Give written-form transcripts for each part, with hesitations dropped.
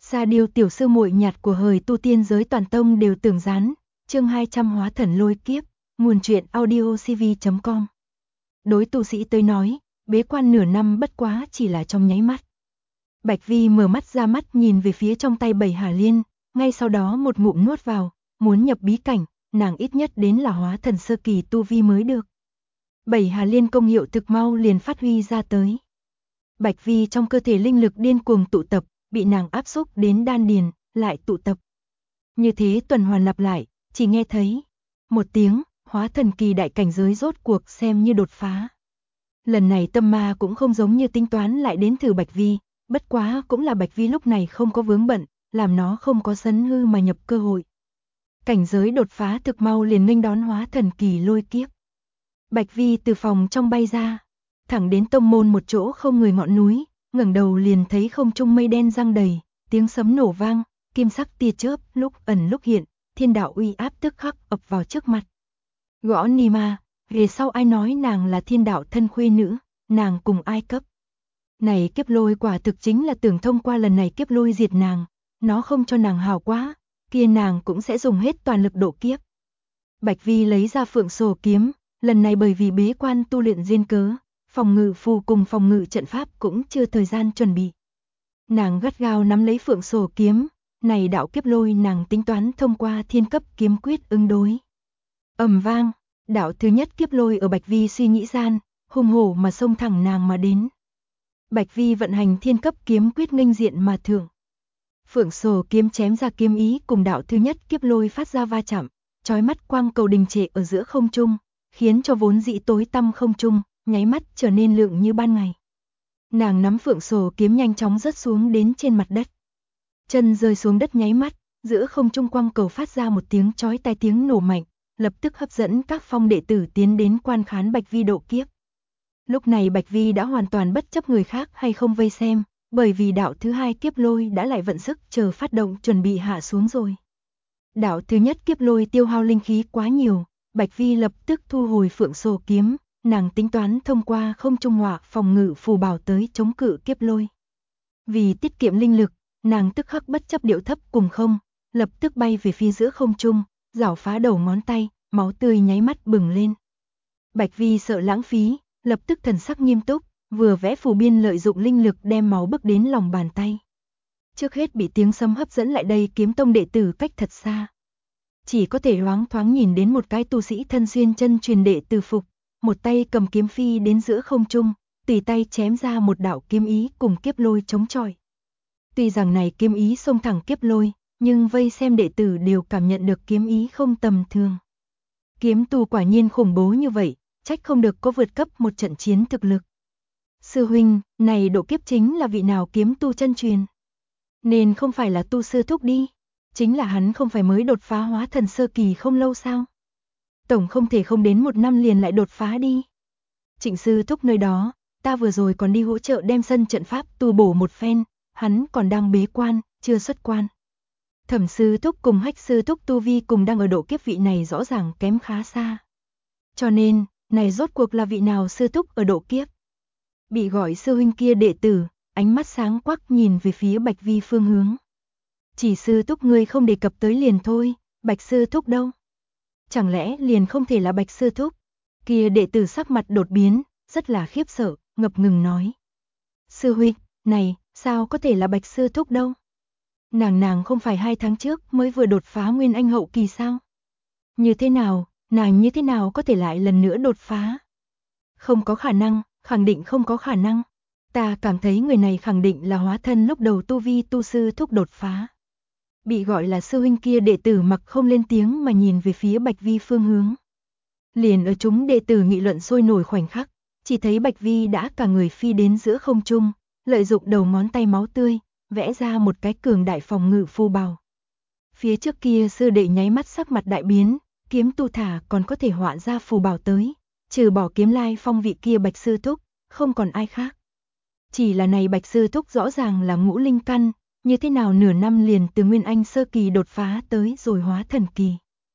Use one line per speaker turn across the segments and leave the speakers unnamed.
Sa Điêu tiểu sư muội nhạt của hời tu tiên giới toàn tông đều tưởng gián, chương 200 hóa thần lôi kiếp, nguồn truyện audiocv.com. Đối tu sĩ tới nói, bế quan nửa năm bất quá chỉ là trong nháy mắt. Bạch Vi mở mắt ra mắt nhìn về phía trong tay Bảy Hà Liên, ngay sau đó một ngụm nuốt vào, muốn nhập bí cảnh, nàng ít nhất đến là hóa thần sơ kỳ tu vi mới được. Bảy Hà Liên công hiệu thực mau liền phát huy ra tới. Bạch Vi trong cơ thể linh lực điên cuồng tụ tập, bị nàng áp xúc đến đan điền, lại tụ tập. Như thế tuần hoàn lặp lại, chỉ nghe thấy một tiếng, hóa thần kỳ đại cảnh giới rốt cuộc xem như đột phá. Lần này tâm ma cũng không giống như tính toán lại đến thử Bạch Vi, bất quá cũng là Bạch Vi lúc này không có vướng bận, làm nó không có sấn hư mà nhập cơ hội. Cảnh giới đột phá thực mau liền nghênh đón hóa thần kỳ lôi kiếp. Bạch Vi từ phòng trong bay ra, thẳng đến tông môn một chỗ không người ngọn núi, ngẩng đầu liền thấy không trung mây đen giăng đầy, tiếng sấm nổ vang, kim sắc tia chớp lúc ẩn lúc hiện, thiên đạo uy áp tức khắc ập vào trước mặt. Gõ ni ma, về sau ai nói nàng là thiên đạo thân khuê nữ, nàng cùng ai cấp. Này kiếp lôi quả thực chính là tưởng thông qua lần này kiếp lôi diệt nàng, nó không cho nàng hào quá, kia nàng cũng sẽ dùng hết toàn lực độ kiếp. Bạch Vi lấy ra Phượng Sổ kiếm, lần này bởi vì bế quan tu luyện duyên cớ, phòng ngự phù cùng phòng ngự trận pháp cũng chưa thời gian chuẩn bị. Nàng gắt gao nắm lấy Phượng Sổ kiếm, này đạo kiếp lôi nàng tính toán thông qua thiên cấp kiếm quyết ứng đối. Ầm vang, đạo thứ nhất kiếp lôi ở Bạch Vi suy nghĩ gian, hùng hổ mà xông thẳng nàng mà đến. Bạch Vi vận hành thiên cấp kiếm quyết nghênh diện mà thượng. Phượng Sổ kiếm chém ra kiếm ý cùng đạo thứ nhất kiếp lôi phát ra va chạm, chói mắt quang cầu đình trệ ở giữa không trung, khiến cho vốn dĩ tối tăm không trung, nháy mắt trở nên lượng như ban ngày. Nàng nắm Phượng Sổ kiếm nhanh chóng rớt xuống đến trên mặt đất. Chân rơi xuống đất nháy mắt, giữa không trung quang cầu phát ra một tiếng chói tai tiếng nổ mạnh, lập tức hấp dẫn các phong đệ tử tiến đến quan khán Bạch Vi độ kiếp. Lúc này Bạch Vi đã hoàn toàn bất chấp người khác hay không vây xem, bởi vì đạo thứ hai kiếp lôi đã lại vận sức chờ phát động chuẩn bị hạ xuống rồi. Đạo thứ nhất kiếp lôi tiêu hao linh khí quá nhiều, Bạch Vi lập tức thu hồi Phượng Sổ kiếm, nàng tính toán thông qua không trung hỏa phòng ngự phù bảo tới chống cự kiếp lôi. Vì tiết kiệm linh lực, nàng tức khắc bất chấp điệu thấp cùng không, lập tức bay về phía giữa không trung, rảo phá đầu ngón tay, máu tươi nháy mắt bừng lên. Bạch Vi sợ lãng phí, lập tức thần sắc nghiêm túc, vừa vẽ phù biên lợi dụng linh lực đem máu bước đến lòng bàn tay. Trước hết bị tiếng sấm hấp dẫn lại đây kiếm tông đệ tử cách thật xa. Chỉ có thể loáng thoáng nhìn đến một cái tu sĩ thân xuyên chân truyền đệ tử phục, một tay cầm kiếm phi đến giữa không trung, tùy tay chém ra một đạo kiếm ý cùng kiếp lôi chống chọi. Tuy rằng này kiếm ý xông thẳng kiếp lôi, nhưng vây xem đệ tử đều cảm nhận được kiếm ý không tầm thường. Kiếm tu quả nhiên khủng bố như vậy, trách không được có vượt cấp một trận chiến thực lực. Sư huynh, này độ kiếp chính là vị nào kiếm tu chân truyền? Nên không phải là tu sư thúc đi, chính là hắn không phải mới đột phá hóa thần sơ kỳ không lâu sao? Tổng không thể không đến một năm liền lại đột phá đi. Trịnh sư thúc nơi đó, ta vừa rồi còn đi hỗ trợ đem sân trận pháp tu bổ một phen, hắn còn đang bế quan, chưa xuất quan. Thẩm sư thúc cùng Hách sư thúc tu vi cùng đang ở độ kiếp vị này rõ ràng kém khá xa. Cho nên, này rốt cuộc là vị nào sư thúc ở độ kiếp? Bị gọi sư huynh kia đệ tử, ánh mắt sáng quắc nhìn về phía Bạch Vi phương hướng. Chỉ sư thúc ngươi không đề cập tới liền thôi, Bạch sư thúc đâu? Chẳng lẽ liền không thể là Bạch sư thúc? Kia đệ tử sắc mặt đột biến, rất là khiếp sợ, ngập ngừng nói. Sư huynh, này, sao có thể là Bạch sư thúc đâu? Nàng không phải 2 tháng trước mới vừa đột phá nguyên anh hậu kỳ sao? Như thế nào, nàng như thế nào có thể lại lần nữa đột phá? Không có khả năng, khẳng định không có khả năng. Ta cảm thấy người này khẳng định là hóa thân lúc đầu tu vi tu sư thúc đột phá. Bị gọi là sư huynh kia đệ tử mặc không lên tiếng mà nhìn về phía Bạch Vi phương hướng. Liền ở chúng đệ tử nghị luận sôi nổi khoảnh khắc, chỉ thấy Bạch Vi đã cả người phi đến giữa không trung, lợi dụng đầu ngón tay máu tươi, vẽ ra một cái cường đại phòng ngự phù bào. Phía trước kia sư đệ nháy mắt sắc mặt đại biến, kiếm tu thả còn có thể họa ra phù bào tới, trừ bỏ kiếm lai phong vị kia Bạch sư thúc, không còn ai khác. Chỉ là này Bạch sư thúc rõ ràng là ngũ linh căn, như thế nào nửa năm liền từ nguyên anh sơ kỳ đột phá tới rồi hóa thần kỳ.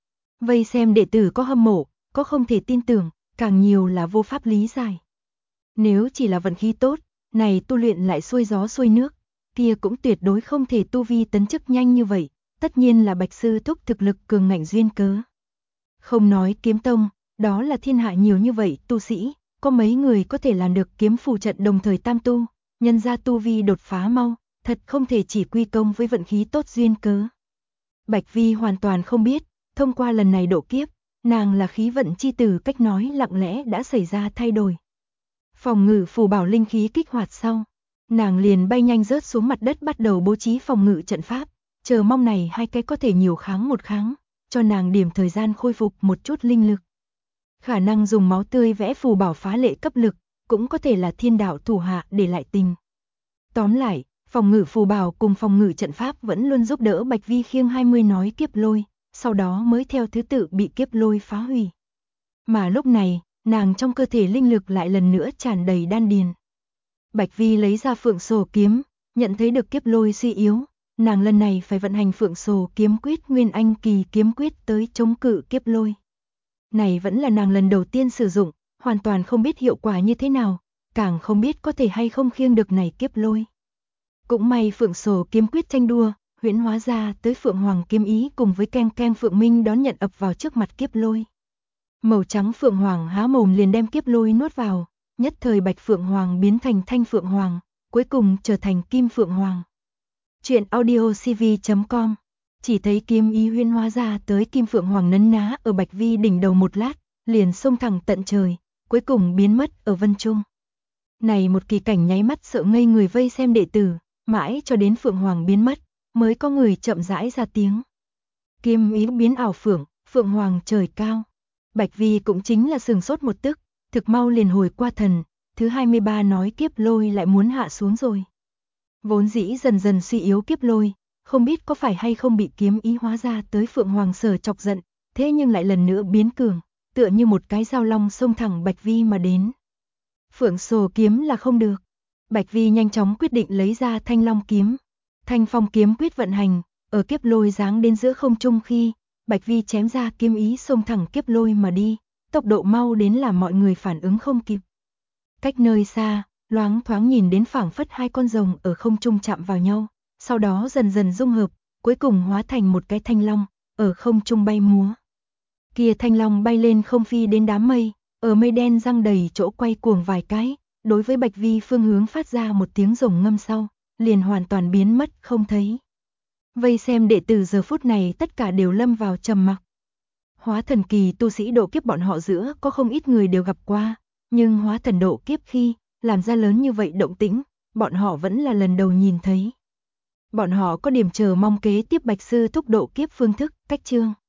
Vây xem đệ tử có hâm mộ, có không thể tin tưởng, càng nhiều là vô pháp lý giải. Nếu chỉ là vận khí tốt, này tu luyện lại xuôi gió xuôi nước, kia cũng tuyệt đối không thể tu vi tấn chức nhanh như vậy, tất nhiên là Bạch sư thúc thực lực cường ngạnh duyên cớ. Không nói kiếm tông, đó là thiên hạ nhiều như vậy tu sĩ, có mấy người có thể làm được kiếm phù trận đồng thời tam tu, nhân ra tu vi đột phá mau, thật không thể chỉ quy công với vận khí tốt duyên cớ. Bạch Vi hoàn toàn không biết, thông qua lần này độ kiếp, nàng là khí vận chi tử cách nói lặng lẽ đã xảy ra thay đổi. Phòng ngự phù bảo linh khí kích hoạt sau, nàng liền bay nhanh rớt xuống mặt đất bắt đầu bố trí phòng ngự trận pháp, chờ mong này hai cái có thể nhiều kháng một kháng, cho nàng điểm thời gian khôi phục một chút linh lực. Khả năng dùng máu tươi vẽ phù bảo phá lệ cấp lực, cũng có thể là thiên đạo thủ hạ để lại tình. Tóm lại, phòng ngự phù bảo cùng phòng ngự trận pháp vẫn luôn giúp đỡ Bạch Vi khiêng 20 nói kiếp lôi, sau đó mới theo thứ tự bị kiếp lôi phá hủy. Mà lúc này, nàng trong cơ thể linh lực lại lần nữa tràn đầy đan điền. Bạch Vi lấy ra Phượng Sổ kiếm, nhận thấy được kiếp lôi suy yếu, nàng lần này phải vận hành Phượng Sổ kiếm quyết Nguyên Anh kỳ kiếm quyết tới chống cự kiếp lôi. Này vẫn là nàng lần đầu tiên sử dụng, hoàn toàn không biết hiệu quả như thế nào, càng không biết có thể hay không khiêng được này kiếp lôi. Cũng may Phượng Sổ kiếm quyết tranh đua, huyễn hóa ra tới Phượng Hoàng kiếm ý cùng với keng keng Phượng Minh đón nhận ập vào trước mặt kiếp lôi. Màu trắng Phượng Hoàng há mồm liền đem kiếp lôi nuốt vào, nhất thời Bạch Phượng Hoàng biến thành Thanh Phượng Hoàng, cuối cùng trở thành Kim Phượng Hoàng. Chuyện audiocv.com. Chỉ thấy kiếm ý huyễn hóa ra tới Kim Phượng Hoàng nấn ná ở Bạch Vi đỉnh đầu một lát, liền xông thẳng tận trời, cuối cùng biến mất ở vân trung. Này một kỳ cảnh nháy mắt sợ ngây người vây xem đệ tử, mãi cho đến Phượng Hoàng biến mất, mới có người chậm rãi ra tiếng. Kiếm ý biến ảo Phượng, Phượng Hoàng trời cao. Bạch Vi cũng chính là sừng sốt một tức, thực mau liền hồi qua thần, thứ 23 nói kiếp lôi lại muốn hạ xuống rồi. Vốn dĩ dần dần suy yếu kiếp lôi, không biết có phải hay không bị kiếm ý hóa ra tới Phượng Hoàng sở chọc giận, thế nhưng lại lần nữa biến cường, tựa như một cái dao long xông thẳng Bạch Vi mà đến. Phượng Sổ kiếm là không được. Bạch Vi nhanh chóng quyết định lấy ra Thanh Long kiếm. Thanh Phong kiếm quyết vận hành, ở kiếp lôi giáng đến giữa không trung khi, Bạch Vi chém ra kiếm ý xông thẳng kiếp lôi mà đi, tốc độ mau đến làm mọi người phản ứng không kịp. Cách nơi xa, loáng thoáng nhìn đến phảng phất hai con rồng ở không trung chạm vào nhau, sau đó dần dần dung hợp, cuối cùng hóa thành một cái thanh long, ở không trung bay múa. Kia thanh long bay lên không phi đến đám mây, ở mây đen răng đầy chỗ quay cuồng vài cái, đối với Bạch Vi phương hướng phát ra một tiếng rồng ngâm sau, liền hoàn toàn biến mất không thấy. Vây xem đệ tử giờ phút này tất cả đều lâm vào trầm mặc. Hóa thần kỳ tu sĩ độ kiếp bọn họ giữa có không ít người đều gặp qua, nhưng hóa thần độ kiếp khi làm ra lớn như vậy động tĩnh, bọn họ vẫn là lần đầu nhìn thấy. Bọn họ có điểm chờ mong kế tiếp Bạch sư thúc độ kiếp phương thức, cách chương.